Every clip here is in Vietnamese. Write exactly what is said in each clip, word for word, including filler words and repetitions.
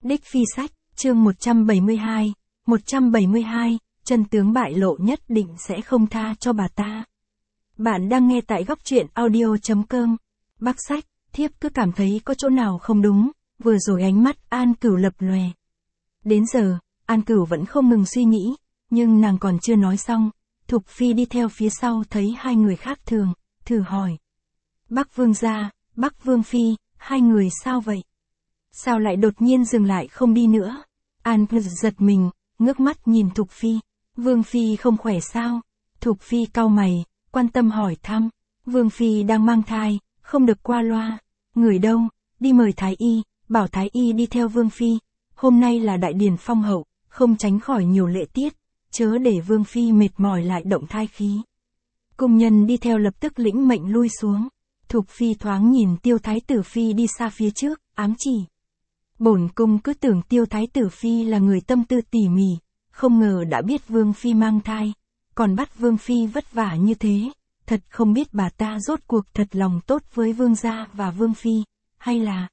Đích Phi Sách, chương một trăm bảy mươi hai, một trăm bảy mươi hai, chân tướng bại lộ nhất định sẽ không tha cho bà ta. Bạn đang nghe tại góc truyện audio chấm com. Bác Sách, thiếp cứ cảm thấy có chỗ nào không đúng, vừa rồi ánh mắt An Cửu lập lòe. Đến giờ, An Cửu vẫn không ngừng suy nghĩ, nhưng nàng còn chưa nói xong, Thục Phi đi theo phía sau thấy hai người khác thường, thử hỏi. Bắc Vương gia, Bắc Vương Phi, hai người sao vậy? Sao lại đột nhiên dừng lại không đi nữa? An Cửu giật mình, ngước mắt nhìn Thục Phi. Vương Phi không khỏe sao? Thục Phi cau mày, quan tâm hỏi thăm. Vương Phi đang mang thai, không được qua loa. Người đâu? Đi mời Thái Y, bảo Thái Y đi theo Vương Phi. Hôm nay là đại điển phong hậu, không tránh khỏi nhiều lễ tiết, chớ để Vương Phi mệt mỏi lại động thai khí. Cung nhân đi theo lập tức lĩnh mệnh lui xuống. Thục Phi thoáng nhìn Tiêu Thái Tử Phi đi xa phía trước, ám chỉ. Bổn cung cứ tưởng Tiêu Thái Tử Phi là người tâm tư tỉ mỉ, không ngờ đã biết Vương Phi mang thai, còn bắt Vương Phi vất vả như thế, thật không biết bà ta rốt cuộc thật lòng tốt với Vương gia và Vương Phi, hay là...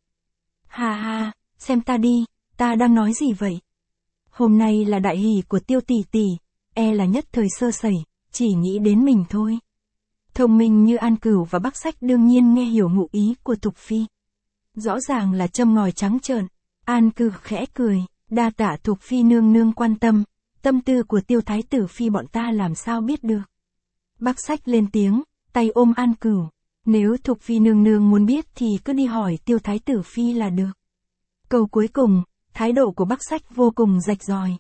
Ha ha, xem ta đi, ta đang nói gì vậy? Hôm nay là đại hỷ của Tiêu tỷ tỷ, e là nhất thời sơ sẩy, chỉ nghĩ đến mình thôi. Thông minh như An Cửu và Bắc Sách đương nhiên nghe hiểu ngụ ý của Thục Phi. Rõ ràng là châm ngòi trắng trợn. An Cửu khẽ cười, đa tạ Thục Phi nương nương quan tâm, tâm tư của Tiêu Thái Tử Phi bọn ta làm sao biết được. Bắc Sách lên tiếng, tay ôm An Cửu, nếu Thục Phi nương nương muốn biết thì cứ đi hỏi Tiêu Thái Tử Phi là được. Câu cuối cùng, thái độ của Bắc Sách vô cùng rạch ròi.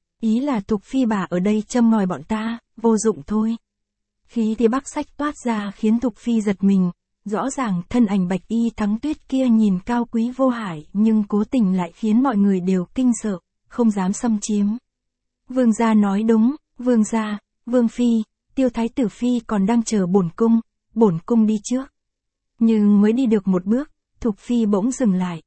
Ý là Thục Phi bà ở đây châm ngòi bọn ta, vô dụng thôi. Khí thì Bắc Sách toát ra khiến Thục Phi giật mình. Rõ ràng thân ảnh bạch y thắng tuyết kia nhìn cao quý vô hại nhưng cố tình lại khiến mọi người đều kinh sợ, không dám xâm chiếm. Vương gia nói đúng, Vương gia, Vương Phi, Tiêu Thái Tử Phi còn đang chờ bổn cung, bổn cung đi trước. Nhưng mới đi được một bước, Thục Phi bỗng dừng lại.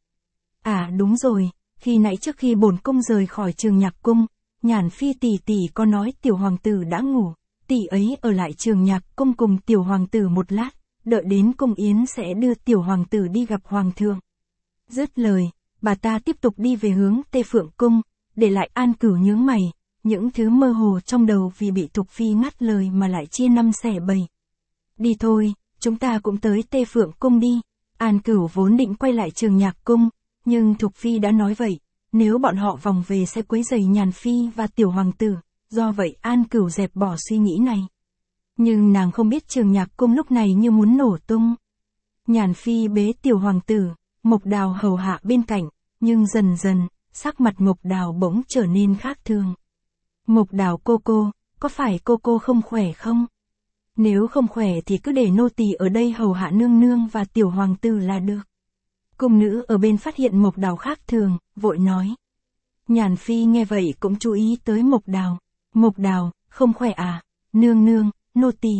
À đúng rồi, khi nãy trước khi bổn cung rời khỏi Trường Nhạc Cung, Nhàn Phi tỷ tỷ có nói tiểu hoàng tử đã ngủ, tỷ ấy ở lại Trường Nhạc Cung cùng tiểu hoàng tử một lát. Đợi đến cung yến sẽ đưa tiểu hoàng tử đi gặp hoàng thượng. Dứt lời, bà ta tiếp tục đi về hướng Tê Phượng Cung, để lại An Cửu nhướng mày, những thứ mơ hồ trong đầu vì bị Thục Phi ngắt lời mà lại chia năm xẻ bảy. Đi thôi, chúng ta cũng tới Tê Phượng Cung đi. An Cửu vốn định quay lại Trường Nhạc Cung, nhưng Thục Phi đã nói vậy, nếu bọn họ vòng về sẽ quấy rầy Nhàn Phi và tiểu hoàng tử, do vậy An Cửu dẹp bỏ suy nghĩ này. Nhưng nàng không biết Trường Nhạc Cung lúc này như muốn nổ tung. Nhàn Phi bế tiểu hoàng tử, Mộc Đào hầu hạ bên cạnh, nhưng dần dần, sắc mặt Mộc Đào bỗng trở nên khác thường. Mộc Đào cô cô, có phải cô cô không khỏe không? Nếu không khỏe thì cứ để nô tỳ ở đây hầu hạ nương nương và tiểu hoàng tử là được. Cung nữ ở bên phát hiện Mộc Đào khác thường, vội nói. Nhàn Phi nghe vậy cũng chú ý tới Mộc Đào. Mộc Đào, không khỏe à? Nương nương, nô tỳ.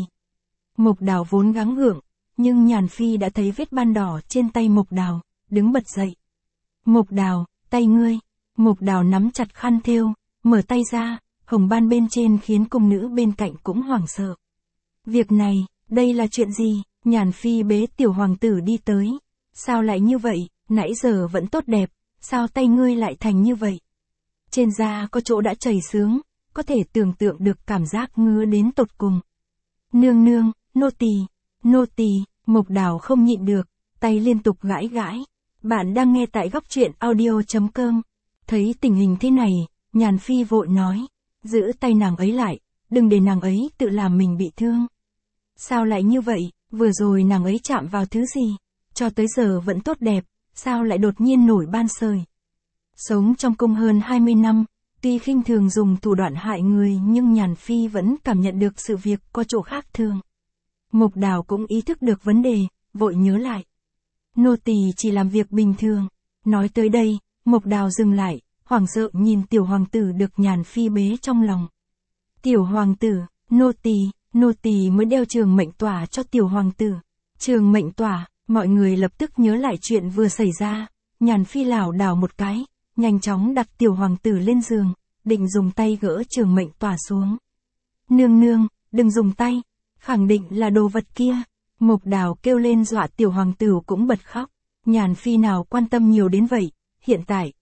Mộc Đào vốn gắng gượng, nhưng Nhàn Phi đã thấy vết ban đỏ trên tay Mộc Đào, đứng bật dậy. Mộc Đào, tay ngươi. Mộc Đào nắm chặt khăn thêu, mở tay ra, hồng ban bên trên khiến cung nữ bên cạnh cũng hoảng sợ. Việc này, đây là chuyện gì? Nhàn Phi bế tiểu hoàng tử đi tới. Sao lại như vậy, nãy giờ vẫn tốt đẹp, sao tay ngươi lại thành như vậy? Trên da có chỗ đã chảy xước, có thể tưởng tượng được cảm giác ngứa đến tột cùng. Nương nương, nô tỳ, nô tỳ, Mộc Đào không nhịn được, tay liên tục gãi gãi. Bạn đang nghe tại góc truyện audio chấm com. Thấy tình hình thế này, Nhàn Phi vội nói, giữ tay nàng ấy lại, đừng để nàng ấy tự làm mình bị thương. Sao lại như vậy, vừa rồi nàng ấy chạm vào thứ gì, cho tới giờ vẫn tốt đẹp, sao lại đột nhiên nổi ban sởi. Sống trong cung hơn hai mươi năm, tuy khinh thường dùng thủ đoạn hại người nhưng Nhàn Phi vẫn cảm nhận được sự việc có chỗ khác thường. Mộc Đào cũng ý thức được vấn đề, vội nhớ lại. Nô tỳ chỉ làm việc bình thường. Nói tới đây, Mộc Đào dừng lại, hoảng sợ nhìn tiểu hoàng tử được Nhàn Phi bế trong lòng. Tiểu hoàng tử, nô tỳ, nô tỳ mới đeo trường mệnh tỏa cho tiểu hoàng tử. Trường mệnh tỏa, mọi người lập tức nhớ lại chuyện vừa xảy ra. Nhàn Phi lảo đảo một cái, nhanh chóng đặt tiểu hoàng tử lên giường, định dùng tay gỡ trường mệnh tỏa xuống. Nương nương, đừng dùng tay, khẳng định là đồ vật kia. Mộc Đào kêu lên dọa tiểu hoàng tử cũng bật khóc. Nhàn Phi nào quan tâm nhiều đến vậy, hiện tại,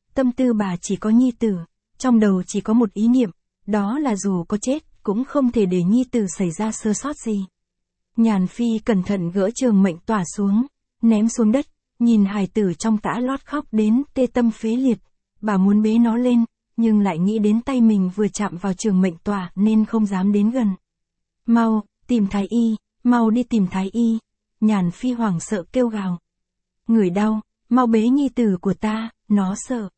tâm tư bà chỉ có nhi tử, trong đầu chỉ có một ý niệm, đó là dù có chết, cũng không thể để nhi tử xảy ra sơ sót gì. Nhàn Phi cẩn thận gỡ trường mệnh tỏa xuống, ném xuống đất, nhìn hài tử trong tã lót khóc đến tê tâm phế liệt, bà muốn bế nó lên, nhưng lại nghĩ đến tay mình vừa chạm vào trường mệnh tỏa nên không dám đến gần. Mau, tìm thái y, mau đi tìm thái y, Nhàn Phi hoảng sợ kêu gào. Người đau, mau bế nhi tử của ta, nó sợ.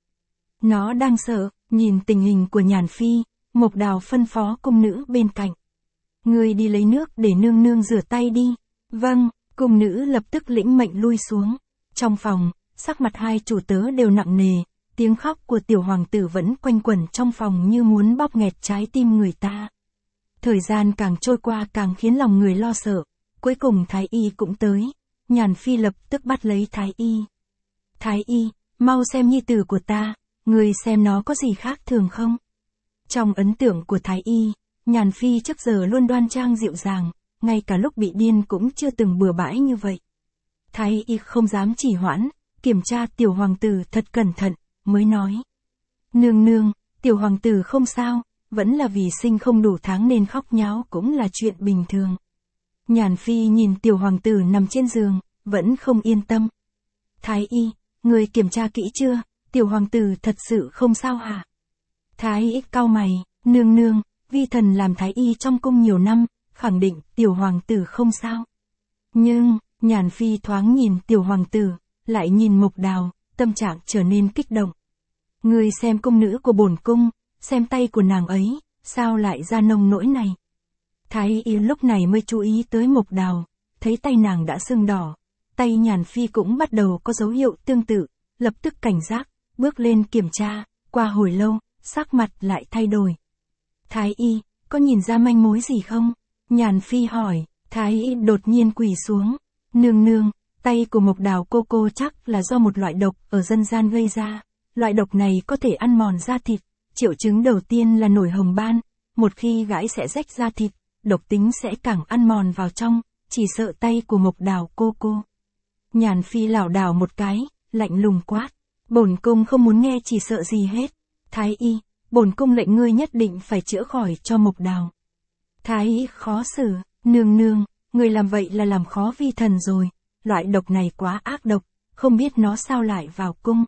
Nó đang sợ, nhìn tình hình của Nhàn Phi, Mộc Đào phân phó cung nữ bên cạnh. Người đi lấy nước để nương nương rửa tay đi. Vâng, cung nữ lập tức lĩnh mệnh lui xuống. Trong phòng, sắc mặt hai chủ tớ đều nặng nề, tiếng khóc của tiểu hoàng tử vẫn quanh quẩn trong phòng như muốn bóp nghẹt trái tim người ta. Thời gian càng trôi qua càng khiến lòng người lo sợ, cuối cùng thái y cũng tới, Nhàn Phi lập tức bắt lấy thái y. Thái y, mau xem nhi tử của ta, người xem nó có gì khác thường không? Trong ấn tượng của thái y, Nhàn Phi trước giờ luôn đoan trang dịu dàng, ngay cả lúc bị điên cũng chưa từng bừa bãi như vậy. Thái y không dám trì hoãn, kiểm tra tiểu hoàng tử thật cẩn thận, mới nói. Nương nương, tiểu hoàng tử không sao, vẫn là vì sinh không đủ tháng nên khóc nháo cũng là chuyện bình thường. Nhàn Phi nhìn tiểu hoàng tử nằm trên giường, vẫn không yên tâm. Thái y, người kiểm tra kỹ chưa, tiểu hoàng tử thật sự không sao hả? Thái y cau mày, nương nương, vi thần làm thái y trong cung nhiều năm, khẳng định tiểu hoàng tử không sao. Nhưng, Nhàn Phi thoáng nhìn tiểu hoàng tử, lại nhìn Mộc Đào, tâm trạng trở nên kích động. Người xem cung nữ của bổn cung, xem tay của nàng ấy, sao lại ra nông nỗi này? Thái y lúc này mới chú ý tới Mộc Đào, thấy tay nàng đã sưng đỏ, tay Nhàn Phi cũng bắt đầu có dấu hiệu tương tự, lập tức cảnh giác, bước lên kiểm tra, qua hồi lâu, sắc mặt lại thay đổi. Thái y, có nhìn ra manh mối gì không? Nhàn Phi hỏi, thái y đột nhiên quỳ xuống. Nương nương, tay của Mộc Đào cô cô chắc là do một loại độc ở dân gian gây ra, loại độc này có thể ăn mòn da thịt, triệu chứng đầu tiên là nổi hồng ban, một khi gãi sẽ rách da thịt, độc tính sẽ càng ăn mòn vào trong, chỉ sợ tay của Mộc Đào cô cô. Nhàn Phi lảo đảo một cái, lạnh lùng quát, bổn cung không muốn nghe chỉ sợ gì hết. Thái y, bổn cung lệnh ngươi nhất định phải chữa khỏi cho Mộc Đào. Thái y khó xử, nương nương, người làm vậy là làm khó vi thần rồi, loại độc này quá ác độc, không biết nó sao lại vào cung.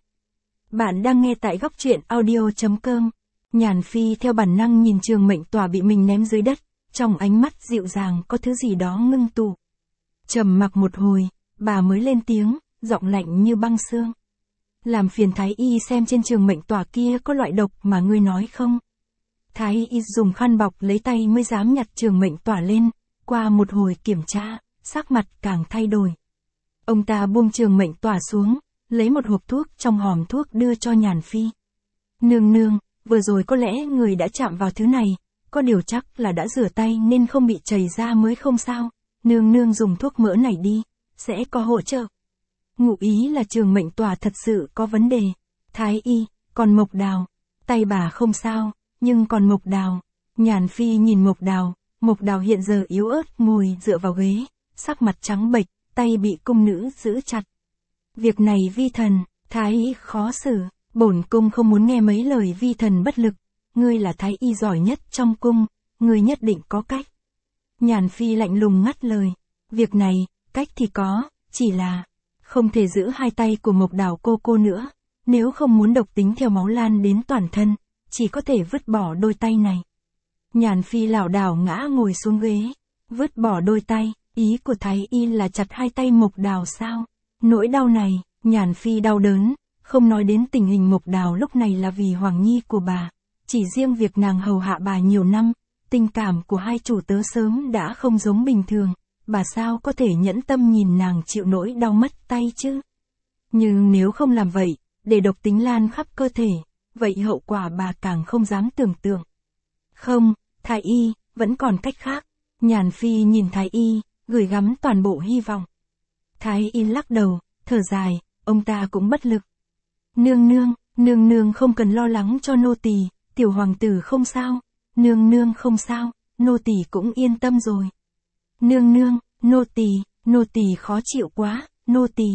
Bạn đang nghe tại góc truyện audio chấm com. Nhàn Phi theo bản năng nhìn trường mệnh tỏa bị mình ném dưới đất, trong ánh mắt dịu dàng có thứ gì đó ngưng tụ. Trầm mặc một hồi, bà mới lên tiếng, giọng lạnh như băng xương. Làm phiền thái y xem trên trường mệnh tỏa kia có loại độc mà ngươi nói không? Thái y dùng khăn bọc lấy tay mới dám nhặt trường mệnh tỏa lên, qua một hồi kiểm tra, sắc mặt càng thay đổi. Ông ta buông trường mệnh tỏa xuống, lấy một hộp thuốc trong hòm thuốc đưa cho Nhàn Phi. Nương nương, vừa rồi có lẽ người đã chạm vào thứ này, có điều chắc là đã rửa tay nên không bị chảy ra mới không sao, nương nương dùng thuốc mỡ này đi, sẽ có hỗ trợ. Ngụ ý là trường mệnh tỏa thật sự có vấn đề. Thái y, còn Mộc Đào, tay bà không sao, nhưng còn Mộc Đào. Nhàn Phi nhìn Mộc Đào, Mộc Đào hiện giờ yếu ớt ngồi dựa vào ghế, sắc mặt trắng bệch, tay bị cung nữ giữ chặt. Việc này vi thần, thái y khó xử, bổn cung không muốn nghe mấy lời vi thần bất lực, ngươi là thái y giỏi nhất trong cung, ngươi nhất định có cách. Nhàn Phi lạnh lùng ngắt lời, việc này, cách thì có, chỉ là không thể giữ hai tay của Mộc Đào cô cô nữa, nếu không muốn độc tính theo máu lan đến toàn thân, chỉ có thể vứt bỏ đôi tay này. Nhàn Phi lảo đảo ngã ngồi xuống ghế, vứt bỏ đôi tay, ý của thái y là chặt hai tay Mộc Đào sao? Nỗi đau này, Nhàn Phi đau đớn, không nói đến tình hình Mộc Đào lúc này là vì Hoàng Nhi của bà, chỉ riêng việc nàng hầu hạ bà nhiều năm, tình cảm của hai chủ tớ sớm đã không giống bình thường, bà sao có thể nhẫn tâm nhìn nàng chịu nỗi đau mất tay chứ? Nhưng nếu không làm vậy, để độc tính lan khắp cơ thể, vậy hậu quả bà càng không dám tưởng tượng. Không, thái y, vẫn còn cách khác. Nhàn Phi nhìn thái y, gửi gắm toàn bộ hy vọng. Thái y lắc đầu, thở dài, ông ta cũng bất lực. Nương nương, nương nương không cần lo lắng cho nô tỳ, tiểu hoàng tử không sao, nương nương không sao, nô tỳ cũng yên tâm rồi. Nương nương, nô tỳ, nô tỳ khó chịu quá, nô tỳ.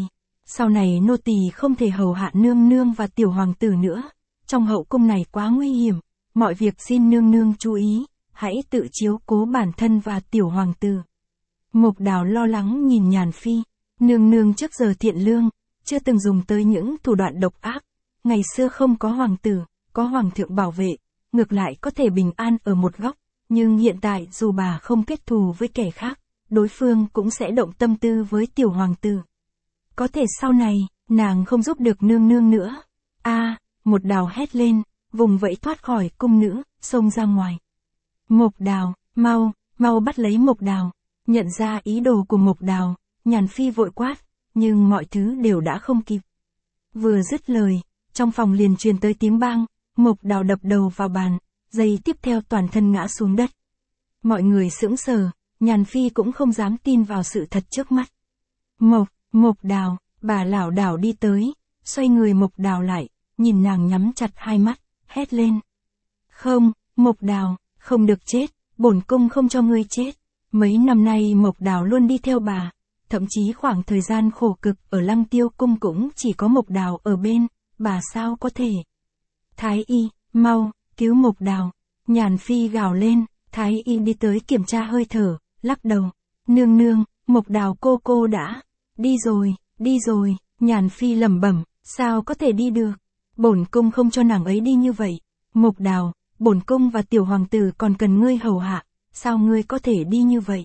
Sau này nô tỳ không thể hầu hạ nương nương và tiểu hoàng tử nữa, trong hậu cung này quá nguy hiểm, mọi việc xin nương nương chú ý, hãy tự chiếu cố bản thân và tiểu hoàng tử. Mộc Đào lo lắng nhìn Nhàn Phi, nương nương trước giờ thiện lương, chưa từng dùng tới những thủ đoạn độc ác, ngày xưa không có hoàng tử, có hoàng thượng bảo vệ, ngược lại có thể bình an ở một góc, nhưng hiện tại dù bà không kết thù với kẻ khác, đối phương cũng sẽ động tâm tư với tiểu hoàng tử. Có thể sau này, nàng không giúp được nương nương nữa. A, Một Đào hét lên, vùng vẫy thoát khỏi cung nữ, xông ra ngoài. Mộc Đào, mau, mau bắt lấy Mộc Đào. Nhận ra ý đồ của Mộc Đào, Nhàn Phi vội quát, nhưng mọi thứ đều đã không kịp. Vừa dứt lời, trong phòng liền truyền tới tiếng bang, Mộc Đào đập đầu vào bàn, giây tiếp theo toàn thân ngã xuống đất. Mọi người sững sờ, Nhàn Phi cũng không dám tin vào sự thật trước mắt. Mộc, Mộc Đào, bà lảo đảo đi tới, xoay người Mộc Đào lại, nhìn nàng nhắm chặt hai mắt, hét lên. Không, Mộc Đào, không được chết, bổn cung không cho ngươi chết. Mấy năm nay Mộc Đào luôn đi theo bà, thậm chí khoảng thời gian khổ cực ở Lăng Tiêu cung cũng chỉ có Mộc Đào ở bên, bà sao có thể. Thái y, mau, cứu Mộc Đào. Nhàn Phi gào lên, Thái y đi tới kiểm tra hơi thở, lắc đầu. Nương nương, Mộc Đào cô cô đã, đi rồi, đi rồi. Nhàn Phi lẩm bẩm, sao có thể đi được, bổn cung không cho nàng ấy đi như vậy. Mộc Đào, bổn cung và tiểu hoàng tử còn cần ngươi hầu hạ, sao ngươi có thể đi như vậy?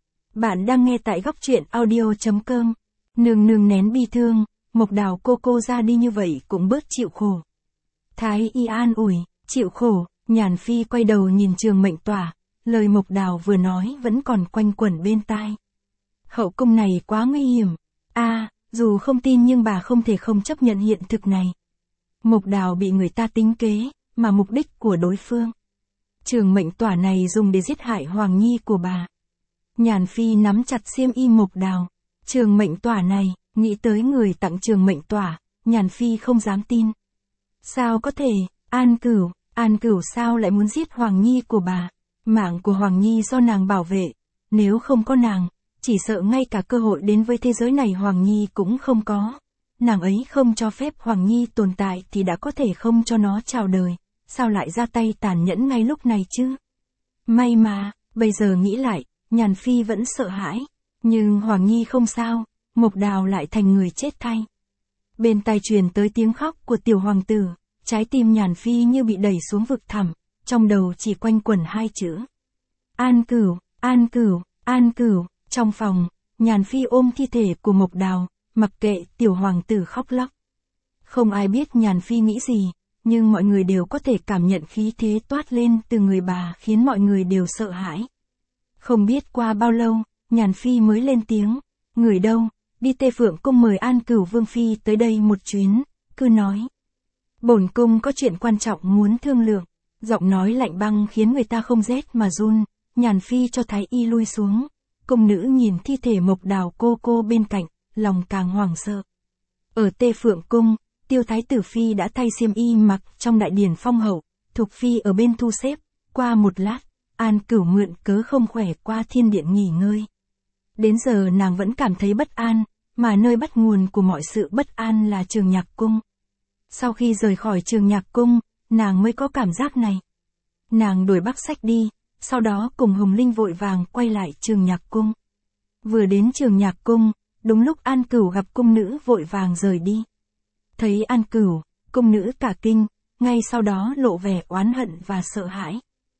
Bạn đang nghe tại góc truyện audio chấm com. Nương nương nén bi thương, Mộc Đào cô cô ra đi như vậy cũng bớt chịu khổ. Thái y an ủi, chịu khổ. Nhàn Phi quay đầu nhìn Trường Mệnh Tỏa, lời Mộc Đào vừa nói vẫn còn quanh quẩn bên tai. Hậu cung này quá nguy hiểm. A, à, dù không tin nhưng bà không thể không chấp nhận hiện thực này. Mộc Đào bị người ta tính kế, mà mục đích của đối phương. Trường Mệnh Tỏa này dùng để giết hại Hoàng Nhi của bà. Nhàn Phi nắm chặt xiêm y Mộc Đào. Trường Mệnh Tỏa này, nghĩ tới người tặng Trường Mệnh Tỏa, Nhàn Phi không dám tin. Sao có thể, An Cửu, An Cửu sao lại muốn giết Hoàng Nhi của bà? Mạng của Hoàng Nhi do nàng bảo vệ, nếu không có nàng, chỉ sợ ngay cả cơ hội đến với thế giới này Hoàng Nhi cũng không có. Nàng ấy không cho phép Hoàng Nhi tồn tại thì đã có thể không cho nó chào đời, sao lại ra tay tàn nhẫn ngay lúc này chứ? May mà, bây giờ nghĩ lại, Nhàn Phi vẫn sợ hãi, nhưng Hoàng Nhi không sao, Mộc Đào lại thành người chết thay. Bên tai truyền tới tiếng khóc của tiểu hoàng tử, trái tim Nhàn Phi như bị đẩy xuống vực thẳm, trong đầu chỉ quanh quẩn hai chữ. An Cửu, An Cửu, An Cửu. Trong phòng, Nhàn Phi ôm thi thể của Mộc Đào, mặc kệ tiểu hoàng tử khóc lóc. Không ai biết Nhàn Phi nghĩ gì, nhưng mọi người đều có thể cảm nhận khí thế toát lên từ người bà khiến mọi người đều sợ hãi. Không biết qua bao lâu, Nhàn Phi mới lên tiếng, người đâu, đi Tê Phượng cung mời An Cửu Vương Phi tới đây một chuyến, cứ nói. Bổn cung có chuyện quan trọng muốn thương lượng, giọng nói lạnh băng khiến người ta không rét mà run. Nhàn Phi cho Thái y lui xuống. Cung nữ nhìn thi thể Mộc Đào cô cô bên cạnh, lòng càng hoảng sợ. Ở Tê Phượng cung, Tiêu Thái tử Phi đã thay xiêm y mặc trong đại điển phong hậu, Thục Phi ở bên thu xếp. Qua một lát, An Cửu mượn cớ không khỏe qua thiên điện nghỉ ngơi. Đến giờ nàng vẫn cảm thấy bất an, mà nơi bắt nguồn của mọi sự bất an là Trường Nhạc cung. Sau khi rời khỏi Trường Nhạc cung, nàng mới có cảm giác này. Nàng đuổi Bắc Sách đi, sau đó cùng Hồng Linh vội vàng quay lại Trường Nhạc cung. Vừa đến Trường Nhạc cung, đúng lúc An Cửu gặp cung nữ vội vàng rời đi. Thấy An Cửu, cung nữ cả kinh, ngay sau đó lộ vẻ oán hận và sợ hãi.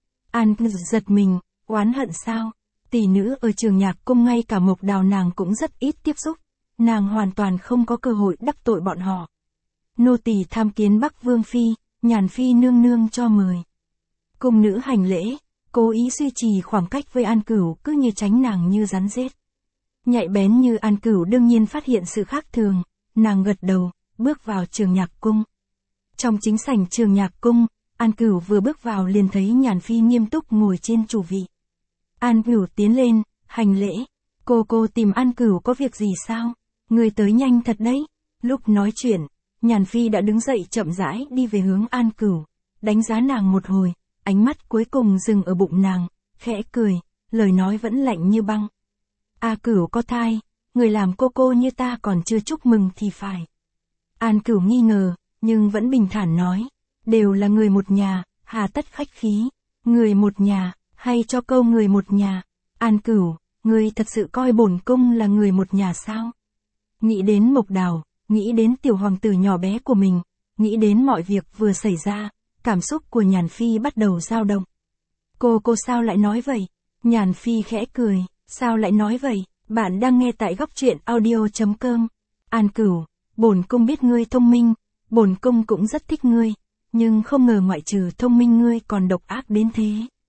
An giật mình, oán hận sao? Tỷ nữ ở Trường Nhạc cung ngay cả Mộc Đào nàng cũng rất ít tiếp xúc, nàng hoàn toàn không có cơ hội đắc tội bọn họ. Nô tỳ tham kiến Bắc Vương Phi, Nhàn Phi nương nương cho mời. Cung nữ hành lễ, cố ý duy trì khoảng cách với An Cửu cứ như tránh nàng như rắn rết. Nhạy bén như An Cửu đương nhiên phát hiện sự khác thường, nàng gật đầu, bước vào Trường Nhạc cung. Trong chính sảnh Trường Nhạc cung, An Cửu vừa bước vào liền thấy Nhàn Phi nghiêm túc ngồi trên chủ vị. An Cửu tiến lên, hành lễ, cô cô tìm An Cửu có việc gì sao? Người tới nhanh thật đấy. Lúc nói chuyện, Nhàn Phi đã đứng dậy chậm rãi đi về hướng An Cửu, đánh giá nàng một hồi, ánh mắt cuối cùng dừng ở bụng nàng, khẽ cười, lời nói vẫn lạnh như băng. A Cửu có thai, người làm cô cô như ta còn chưa chúc mừng thì phải. An Cửu nghi ngờ, nhưng vẫn bình thản nói, đều là người một nhà, hà tất khách khí, người một nhà, hay cho câu người một nhà. An Cửu, ngươi thật sự coi bổn cung là người một nhà sao? Nghĩ đến Mộc Đào, nghĩ đến tiểu hoàng tử nhỏ bé của mình, nghĩ đến mọi việc vừa xảy ra, cảm xúc của Nhàn Phi bắt đầu dao động. Cô cô sao lại nói vậy? Nhàn Phi khẽ cười, sao lại nói vậy? Bạn đang nghe tại góc truyện audio chấm com. An Cửu, bổn cung biết ngươi thông minh, bổn cung cũng rất thích ngươi, nhưng không ngờ ngoại trừ thông minh ngươi còn độc ác đến thế.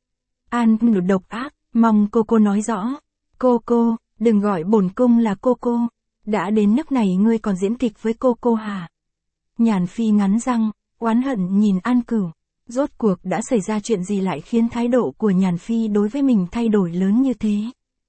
An Cửu độc ác, mong cô cô nói rõ. Cô cô, đừng gọi bổn cung là cô cô. Đã đến nước này ngươi còn diễn kịch với cô cô hả? Nhàn Phi ngắn răng, oán hận nhìn An Cửu. Rốt cuộc đã xảy ra chuyện gì lại khiến thái độ của Nhàn Phi đối với mình thay đổi lớn như thế?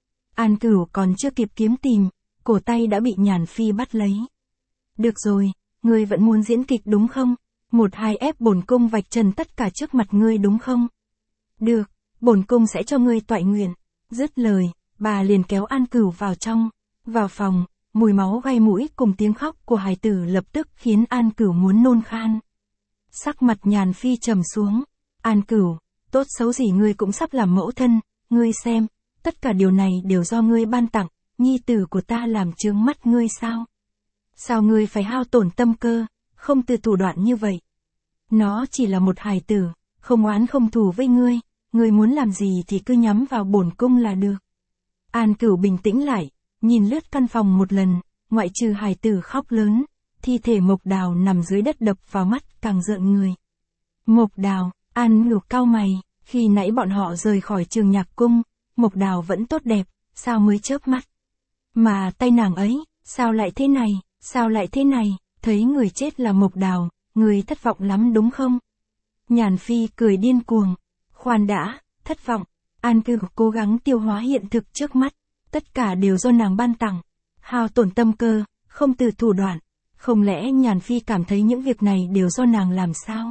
An Cửu còn chưa kịp kiếm tìm, cổ tay đã bị Nhàn Phi bắt lấy. Được rồi, ngươi vẫn muốn diễn kịch đúng không? Một hai ép bổn cung vạch trần tất cả trước mặt ngươi đúng không? Được, bổn cung sẽ cho ngươi toại nguyện. Dứt lời, bà liền kéo An Cửu vào trong, vào phòng, mùi máu gai mũi cùng tiếng khóc của hài tử lập tức khiến An Cửu muốn nôn khan. Sắc mặt Nhàn Phi trầm xuống. An Cửu, tốt xấu gì ngươi cũng sắp làm mẫu thân, ngươi xem, tất cả điều này đều do ngươi ban tặng, nhi tử của ta làm chướng mắt ngươi sao? Sao ngươi phải hao tổn tâm cơ, không từ thủ đoạn như vậy? Nó chỉ là một hài tử, không oán không thù với ngươi, ngươi muốn làm gì thì cứ nhắm vào bổn cung là được. An Cửu bình tĩnh lại, nhìn lướt căn phòng một lần, ngoại trừ hài tử khóc lớn, thi thể Mộc Đào nằm dưới đất đập vào mắt càng rợn người. Mộc Đào, An Cửu cau mày, khi nãy bọn họ rời khỏi Trường Nhạc Cung, Mộc Đào vẫn tốt đẹp, sao mới chớp mắt? Mà tay nàng ấy, sao lại thế này, sao lại thế này, thấy người chết là Mộc Đào, người thất vọng lắm đúng không? Nhàn Phi cười điên cuồng, khoan đã, thất vọng. An Cửu cố gắng tiêu hóa hiện thực trước mắt, tất cả đều do nàng ban tặng, hao tổn tâm cơ, không từ thủ đoạn, không lẽ Nhàn Phi cảm thấy những việc này đều do nàng làm sao?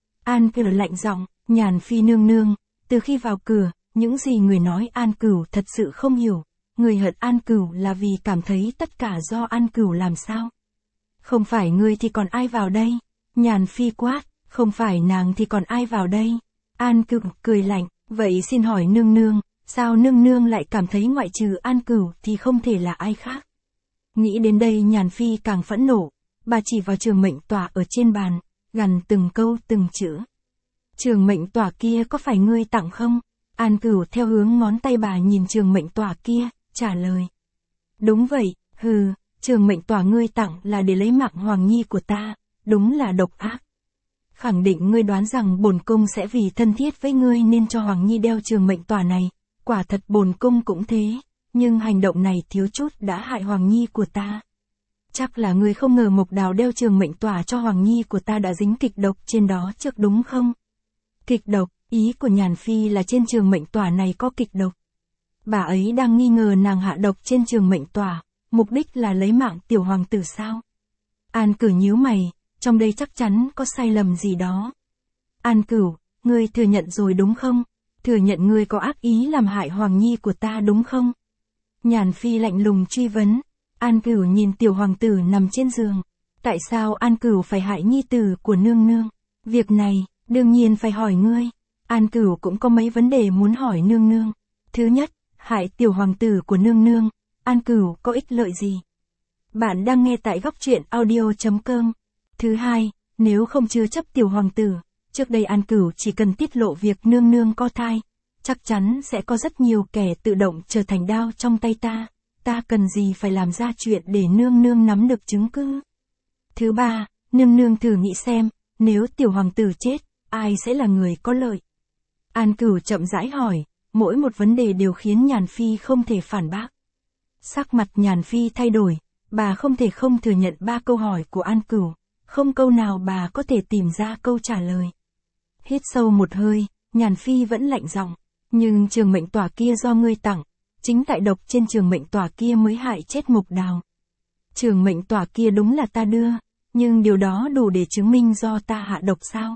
An Cửu lạnh giọng, Nhàn Phi nương nương, từ khi vào cửa, những gì người nói An Cửu thật sự không hiểu, người hận An Cửu là vì cảm thấy tất cả do An Cửu làm sao? Không phải ngươi thì còn ai vào đây? Nhàn Phi quát, không phải nàng thì còn ai vào đây? An Cửu cười lạnh, vậy xin hỏi nương nương, sao nương nương lại cảm thấy ngoại trừ An Cửu thì không thể là ai khác? Nghĩ đến đây Nhàn Phi càng phẫn nộ, bà chỉ vào trường mệnh tỏa ở trên bàn, gằn từng câu từng chữ. Trường mệnh tỏa kia có phải ngươi tặng không? An Cửu theo hướng ngón tay bà nhìn trường mệnh tỏa kia, trả lời. Đúng vậy, hừ, trường mệnh tỏa ngươi tặng là để lấy mạng Hoàng Nhi của ta, đúng là độc ác. Khẳng định ngươi đoán rằng bổn cung sẽ vì thân thiết với ngươi nên cho Hoàng Nhi đeo trường mệnh tỏa này, quả thật bổn cung cũng thế, nhưng hành động này thiếu chút đã hại Hoàng Nhi của ta. Chắc là ngươi không ngờ Mộc Đào đeo trường mệnh tỏa cho Hoàng Nhi của ta đã dính kịch độc trên đó trước đúng không? Kịch độc, ý của Nhàn Phi là trên trường mệnh tỏa này có kịch độc. Bà ấy đang nghi ngờ nàng hạ độc trên trường mệnh tỏa, mục đích là lấy mạng tiểu hoàng tử sao? An Cửu nhíu mày, trong đây chắc chắn có sai lầm gì đó. An Cửu, ngươi thừa nhận rồi đúng không? Thừa nhận ngươi có ác ý làm hại Hoàng Nhi của ta đúng không? Nhàn Phi lạnh lùng truy vấn. An Cửu nhìn tiểu hoàng tử nằm trên giường. Tại sao An Cửu phải hại nhi tử của nương nương? Việc này, đương nhiên phải hỏi ngươi. An Cửu cũng có mấy vấn đề muốn hỏi nương nương. Thứ nhất, hại tiểu hoàng tử của nương nương, An Cửu có ích lợi gì? Bạn đang nghe tại góc truyện audio chấm com. Thứ hai, nếu không chứa chấp tiểu hoàng tử, trước đây An Cửu chỉ cần tiết lộ việc nương nương có thai, chắc chắn sẽ có rất nhiều kẻ tự động trở thành đao trong tay ta, ta cần gì phải làm ra chuyện để nương nương nắm được chứng cứ. Thứ ba, nương nương thử nghĩ xem, nếu tiểu hoàng tử chết, ai sẽ là người có lợi? An Cửu chậm rãi hỏi, mỗi một vấn đề đều khiến Nhàn Phi không thể phản bác. Sắc mặt Nhàn Phi thay đổi, bà không thể không thừa nhận ba câu hỏi của An Cửu, không câu nào bà có thể tìm ra câu trả lời. Hít sâu một hơi, Nhàn Phi vẫn lạnh giọng, nhưng trường mệnh tỏa kia do ngươi tặng, chính tại độc trên trường mệnh tỏa kia mới hại chết Mộc Đào. Trường mệnh tỏa kia đúng là ta đưa, nhưng điều đó đủ để chứng minh do ta hạ độc sao?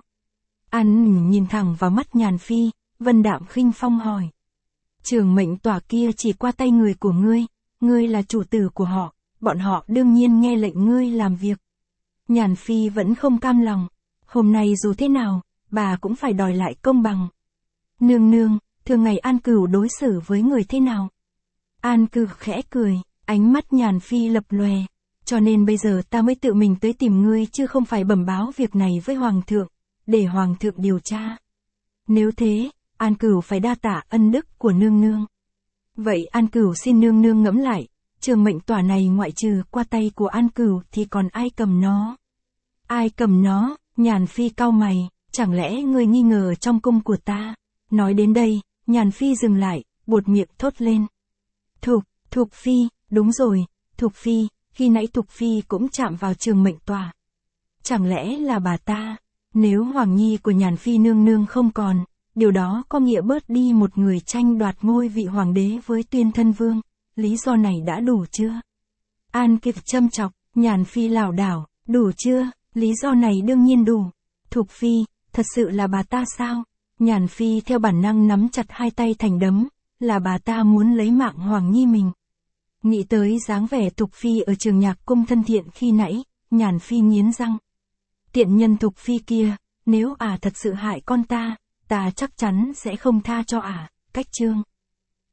An nhìn thẳng vào mắt Nhàn Phi, vân đạm khinh phong hỏi. Trường mệnh tỏa kia chỉ qua tay người của ngươi, ngươi là chủ tử của họ, bọn họ đương nhiên nghe lệnh ngươi làm việc. Nhàn Phi vẫn không cam lòng, hôm nay dù thế nào, bà cũng phải đòi lại công bằng. Nương nương, thường ngày An Cửu đối xử với người thế nào? An Cửu khẽ cười, ánh mắt Nhàn Phi lập lòe, cho nên bây giờ ta mới tự mình tới tìm ngươi chứ không phải bẩm báo việc này với Hoàng thượng, để Hoàng thượng điều tra. Nếu thế, An Cửu phải đa tạ ân đức của nương nương. Vậy An Cửu xin nương nương ngẫm lại, trường mệnh tỏa này ngoại trừ qua tay của An Cửu thì còn ai cầm nó? Ai cầm nó? Nhàn Phi cau mày, chẳng lẽ ngươi nghi ngờ trong cung của ta? Nói đến đây, Nhàn Phi dừng lại, buột miệng thốt lên. Thục, Thục Phi, đúng rồi, Thục Phi, khi nãy Thục Phi cũng chạm vào trường mệnh tòa. Chẳng lẽ là bà ta? Nếu Hoàng Nhi của Nhàn Phi nương nương không còn, điều đó có nghĩa bớt đi một người tranh đoạt ngôi vị hoàng đế với Tuyên Thân Vương, lý do này đã đủ chưa? An Kiệt châm chọc, Nhàn Phi lảo đảo, đủ chưa? Lý do này đương nhiên đủ. Thục Phi, thật sự là bà ta sao? Nhàn Phi theo bản năng nắm chặt hai tay thành đấm, là bà ta muốn lấy mạng Hoàng Nhi mình. Nghĩ tới dáng vẻ Thục Phi ở trường nhạc cung thân thiện khi nãy, Nhàn Phi nghiến răng. Tiện nhân Thục Phi kia, nếu ả à thật sự hại con ta, ta chắc chắn sẽ không tha cho ả, à. Cách chương.